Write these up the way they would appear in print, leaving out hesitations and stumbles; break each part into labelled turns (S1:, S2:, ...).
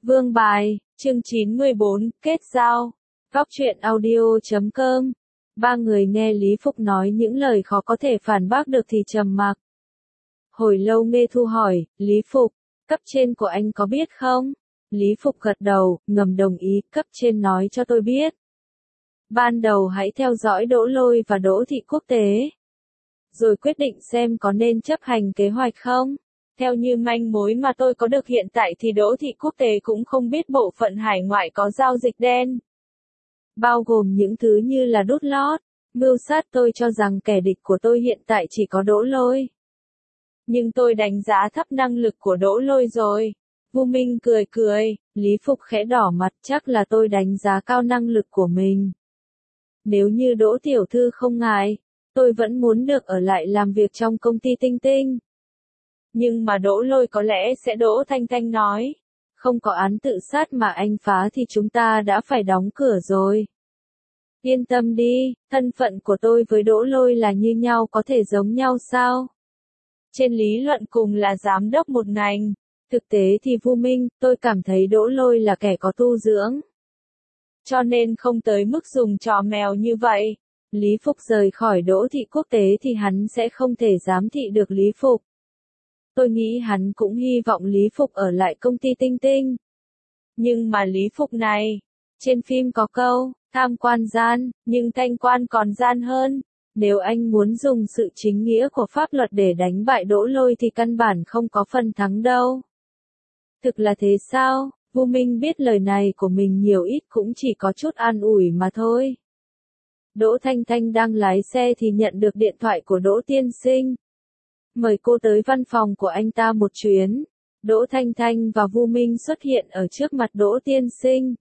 S1: Vương bài, chương 914, kết giao. Góc truyện audio.com. Ba người nghe Lý Phục nói những lời khó có thể phản bác được thì trầm mặc. Hồi lâu Nghê Thu hỏi, Lý Phục, cấp trên của anh có biết không? Lý Phục gật đầu, ngầm đồng ý, cấp trên nói cho tôi biết. Ban đầu hãy theo dõi Đỗ Lôi và Đỗ Thị Quốc Tế. Rồi quyết định xem có nên chấp hành kế hoạch không? Theo như manh mối mà tôi có được hiện tại thì Đỗ Thị Quốc Tế cũng không biết bộ phận hải ngoại có giao dịch đen. Bao gồm những thứ như là đút lót, mưu sát. Tôi cho rằng kẻ địch của tôi hiện tại chỉ có Đỗ Lôi. Nhưng tôi đánh giá thấp năng lực của Đỗ Lôi rồi. Vu Minh cười cười, Lý Phục khẽ đỏ mặt, chắc là tôi đánh giá cao năng lực của mình. Nếu như Đỗ tiểu thư không ngại, tôi vẫn muốn được ở lại làm việc trong công ty Tinh Tinh. Nhưng mà Đỗ Lôi có lẽ sẽ. Đỗ Thanh Thanh nói. Không có án tự sát mà anh phá thì chúng ta đã phải đóng cửa rồi. Yên tâm đi, thân phận của tôi với Đỗ Lôi là như nhau, có thể giống nhau sao? Trên lý luận cùng là giám đốc một ngành. Thực tế thì Vu Minh, tôi cảm thấy Đỗ Lôi là kẻ có tu dưỡng. Cho nên không tới mức dùng trò mèo như vậy. Lý Phục rời khỏi Đỗ Thị Quốc Tế thì hắn sẽ không thể giám thị được Lý Phục. Tôi nghĩ hắn cũng hy vọng Lý Phục ở lại công ty Tinh Tinh. Nhưng mà Lý Phục này, trên phim có câu, tham quan gian, nhưng thanh quan còn gian hơn. Nếu anh muốn dùng sự chính nghĩa của pháp luật để đánh bại Đỗ Lôi thì căn bản không có phần thắng đâu. Thực là thế sao? Vu Minh biết lời này của mình nhiều ít cũng chỉ có chút an ủi mà thôi. Đỗ Thanh Thanh đang lái xe thì nhận được điện thoại của Đỗ Tiên Sinh. Mời cô tới văn phòng của anh ta một chuyến. Đỗ Thanh Thanh và Vu Minh xuất hiện ở trước mặt Đỗ Tiên Sinh.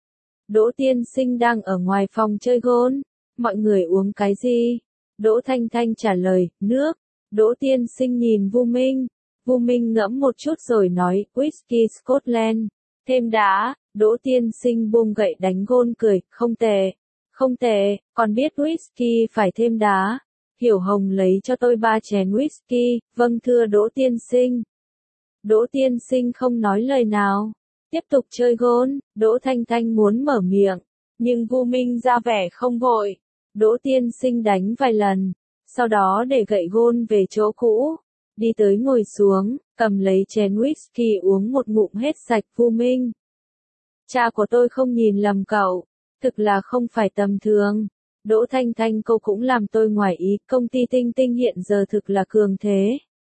S1: Đỗ Tiên Sinh đang ở ngoài phòng chơi gôn. Mọi người uống cái gì? Đỗ Thanh Thanh trả lời, nước. Đỗ Tiên Sinh nhìn Vu Minh. Vu Minh ngẫm một chút rồi nói, whisky Scotland. Thêm đá. Đỗ Tiên Sinh buông gậy đánh gôn cười, không tệ. Không tệ, còn biết whisky phải thêm đá. Hiểu Hồng lấy cho tôi 3 chén whisky, vâng thưa Đỗ Tiên Sinh. Đỗ Tiên Sinh không nói lời nào. Tiếp tục chơi gôn. Đỗ Thanh Thanh muốn mở miệng. Nhưng Vu Minh ra vẻ không vội. Đỗ Tiên Sinh đánh vài lần. Sau đó để gậy gôn về chỗ cũ. Đi tới ngồi xuống, cầm lấy chén whisky uống một ngụm hết sạch. Vu Minh. Cha của tôi không nhìn lầm cậu. Thực là không phải tầm thường. Đỗ Thanh Thanh cô cũng làm tôi ngoài ý, công ty Tinh Tinh hiện giờ thực là cường thế.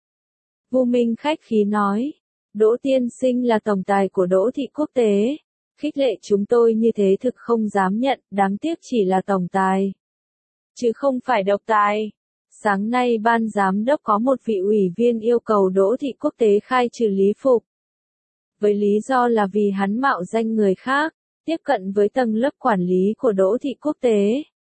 S1: Vu Minh khách khí nói. Đỗ Tiên Sinh là tổng tài của Đỗ Thị Quốc Tế. Khích lệ chúng tôi như thế thực không dám nhận, đáng tiếc chỉ là tổng tài. Chứ không phải độc tài. Sáng nay ban giám đốc có một vị ủy viên yêu cầu Đỗ Thị Quốc Tế khai trừ Lý Phục. Với lý do là vì hắn mạo danh người khác, tiếp cận với tầng lớp quản lý của Đỗ Thị Quốc Tế.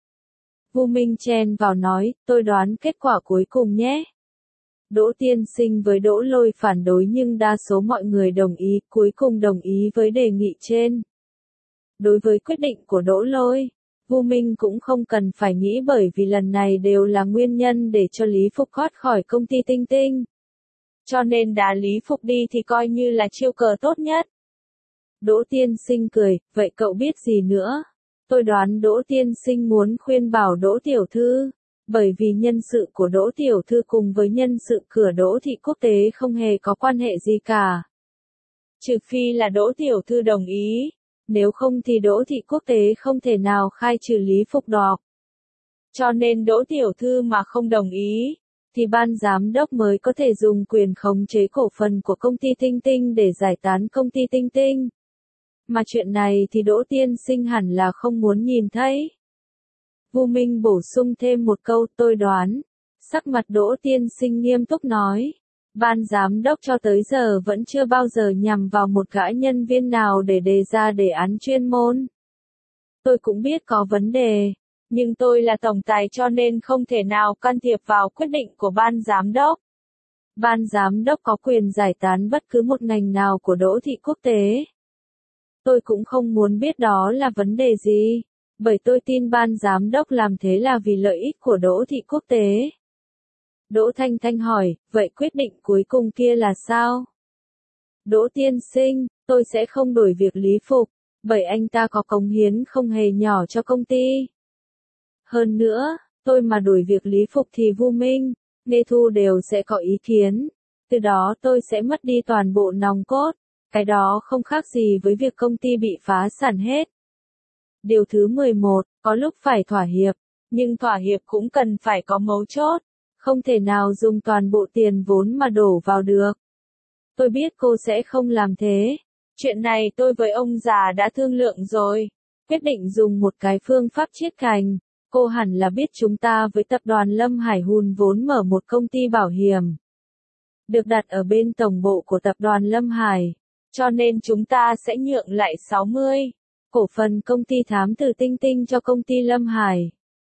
S1: Vu Minh chen vào nói, tôi đoán kết quả cuối cùng nhé. Đỗ Tiên Sinh với Đỗ Lôi phản đối nhưng đa số mọi người đồng ý, cuối cùng đồng ý với đề nghị trên. Đối với quyết định của Đỗ Lôi, Vu Minh cũng không cần phải nghĩ bởi vì lần này đều là nguyên nhân để cho Lý Phục thoát khỏi công ty Tinh Tinh. Cho nên đá Lý Phục đi thì coi như là chiêu cờ tốt nhất. Đỗ Tiên Sinh cười, vậy cậu biết gì nữa? Tôi đoán Đỗ Tiên Sinh muốn khuyên bảo Đỗ Tiểu Thư, bởi vì nhân sự của Đỗ Tiểu Thư cùng với nhân sự cửa Đỗ Thị Quốc Tế không hề có quan hệ gì cả. Trừ phi là Đỗ Tiểu Thư đồng ý, nếu không thì Đỗ Thị Quốc Tế không thể nào khai trừ Lý Phục được. Cho nên Đỗ Tiểu Thư mà không đồng ý, thì ban giám đốc mới có thể dùng quyền khống chế cổ phần của công ty Tinh Tinh để giải tán công ty Tinh Tinh. Mà chuyện này thì Đỗ Tiên Sinh hẳn là không muốn nhìn thấy. Vu Minh bổ sung thêm một câu, tôi đoán. Sắc mặt Đỗ Tiên Sinh nghiêm túc nói. Ban giám đốc cho tới giờ vẫn chưa bao giờ nhằm vào một gã nhân viên nào để đề ra đề án chuyên môn. Tôi cũng biết có vấn đề, nhưng tôi là tổng tài cho nên không thể nào can thiệp vào quyết định của ban giám đốc. Ban giám đốc có quyền giải tán bất cứ một ngành nào của Đỗ Thị Quốc Tế. Tôi cũng không muốn biết đó là vấn đề gì, bởi tôi tin ban giám đốc làm thế là vì lợi ích của Đỗ Thị Quốc Tế. Đỗ Thanh Thanh hỏi, vậy quyết định cuối cùng kia là sao? Đỗ tiên sinh, tôi sẽ không đổi việc Lý Phục, bởi anh ta có cống hiến không hề nhỏ cho công ty. Hơn nữa, tôi mà đổi việc Lý Phục thì Vu Minh, Nghe Thu đều sẽ có ý kiến. Từ đó tôi sẽ mất đi toàn bộ nòng cốt. Cái đó không khác gì với việc công ty bị phá sản hết. Điều thứ 11, có lúc phải thỏa hiệp, nhưng thỏa hiệp cũng cần phải có mấu chốt. Không thể nào dùng toàn bộ tiền vốn mà đổ vào được. Tôi biết cô sẽ không làm thế. Chuyện này tôi với ông già đã thương lượng rồi. Quyết định dùng một cái phương pháp chiết cành. Cô hẳn là biết chúng ta với tập đoàn Lâm Hải hùn vốn mở một công ty bảo hiểm. Được đặt ở bên tổng bộ của tập đoàn Lâm Hải. Cho nên chúng ta sẽ nhượng lại 60 cổ phần công ty thám tử Tinh Tinh cho công ty Lâm Hải.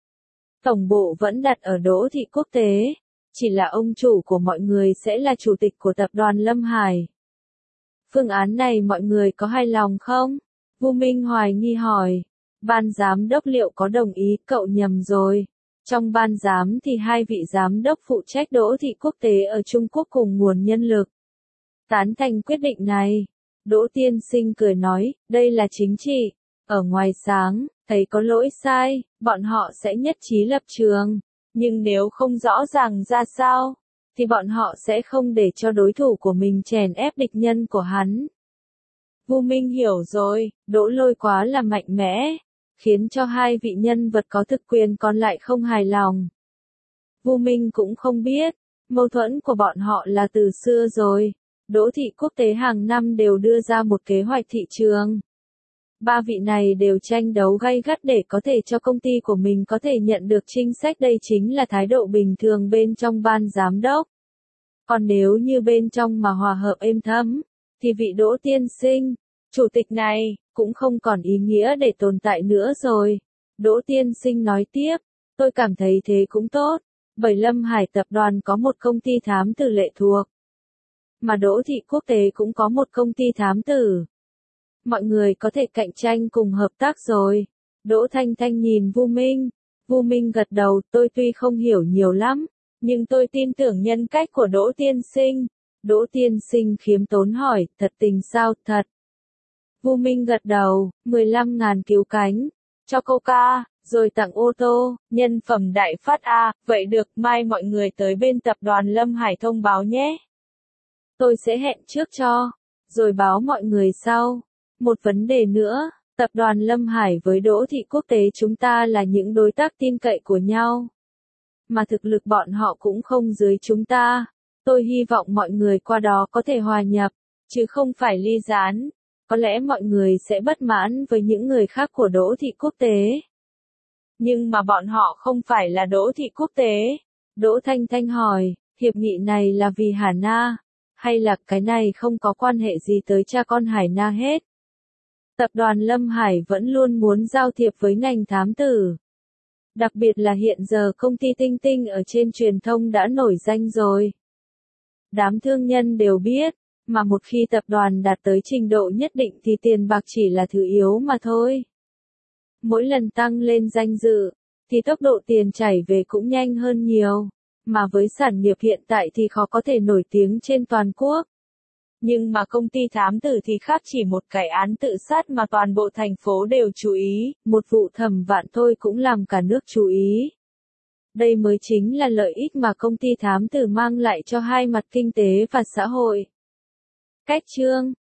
S1: Tổng bộ vẫn đặt ở Đỗ Thị Quốc Tế. Chỉ là ông chủ của mọi người sẽ là chủ tịch của tập đoàn Lâm Hải. Phương án này mọi người có hài lòng không? Vu Minh hoài nghi hỏi. Ban giám đốc liệu có đồng ý? Cậu nhầm rồi. Trong ban giám thì 2 vị giám đốc phụ trách Đỗ Thị Quốc Tế ở Trung Quốc cùng nguồn nhân lực. Tán thành quyết định này. Đỗ tiên sinh cười nói, đây là chính trị. Ở ngoài sáng, thấy có lỗi sai, bọn họ sẽ nhất trí lập trường. Nhưng nếu không rõ ràng ra sao, thì bọn họ sẽ không để cho đối thủ của mình chèn ép địch nhân của hắn. Vu Minh hiểu rồi, Đỗ Lôi quá là mạnh mẽ, khiến cho 2 vị nhân vật có thực quyền còn lại không hài lòng. Vu Minh cũng không biết, mâu thuẫn của bọn họ là từ xưa rồi. Đỗ Thị Quốc Tế hàng năm đều đưa ra một kế hoạch thị trường. 3 vị này đều tranh đấu gay gắt để có thể cho công ty của mình có thể nhận được chính sách, đây chính là thái độ bình thường bên trong ban giám đốc. Còn nếu như bên trong mà hòa hợp êm thấm, thì vị Đỗ tiên sinh, chủ tịch này, cũng không còn ý nghĩa để tồn tại nữa rồi. Đỗ tiên sinh nói tiếp, tôi cảm thấy thế cũng tốt, bởi Lâm Hải tập đoàn có một công ty thám tử lệ thuộc. Mà Đỗ Thị Quốc Tế cũng có một công ty thám tử. Mọi người có thể cạnh tranh cùng hợp tác rồi. Đỗ Thanh Thanh nhìn Vu Minh. Vu Minh gật đầu, tôi tuy không hiểu nhiều lắm, nhưng tôi tin tưởng nhân cách của Đỗ tiên sinh. Đỗ tiên sinh khiêm tốn hỏi, thật tình sao? Thật. Vu Minh gật đầu, 15.000 cứu cánh, cho Coca, rồi tặng ô tô, nhân phẩm đại phát a, vậy được, mai mọi người tới bên tập đoàn Lâm Hải thông báo nhé. Tôi sẽ hẹn trước cho, rồi báo mọi người sau. Một vấn đề nữa, tập đoàn Lâm Hải với Đỗ Thị Quốc Tế chúng ta là những đối tác tin cậy của nhau. Mà thực lực bọn họ cũng không dưới chúng ta. Tôi hy vọng mọi người qua đó có thể hòa nhập, chứ không phải ly gián. Có lẽ mọi người sẽ bất mãn với những người khác của Đỗ Thị Quốc Tế. Nhưng mà bọn họ không phải là Đỗ Thị Quốc Tế. Đỗ Thanh Thanh hỏi, hiệp nghị này là vì Hà Na, hay là cái này không có quan hệ gì tới cha con Hải Na hết? Tập đoàn Lâm Hải vẫn luôn muốn giao thiệp với ngành thám tử. Đặc biệt là hiện giờ công ty Tinh Tinh ở trên truyền thông đã nổi danh rồi. Đám thương nhân đều biết, mà một khi tập đoàn đạt tới trình độ nhất định thì tiền bạc chỉ là thứ yếu mà thôi. Mỗi lần tăng lên danh dự, thì tốc độ tiền chảy về cũng nhanh hơn nhiều. Mà với sản nghiệp hiện tại thì khó có thể nổi tiếng trên toàn quốc. Nhưng mà công ty thám tử thì khác, chỉ một cái án tự sát mà toàn bộ thành phố đều chú ý, một vụ thẩm vạn thôi cũng làm cả nước chú ý. Đây mới chính là lợi ích mà công ty thám tử mang lại cho hai mặt kinh tế và xã hội. Cách chương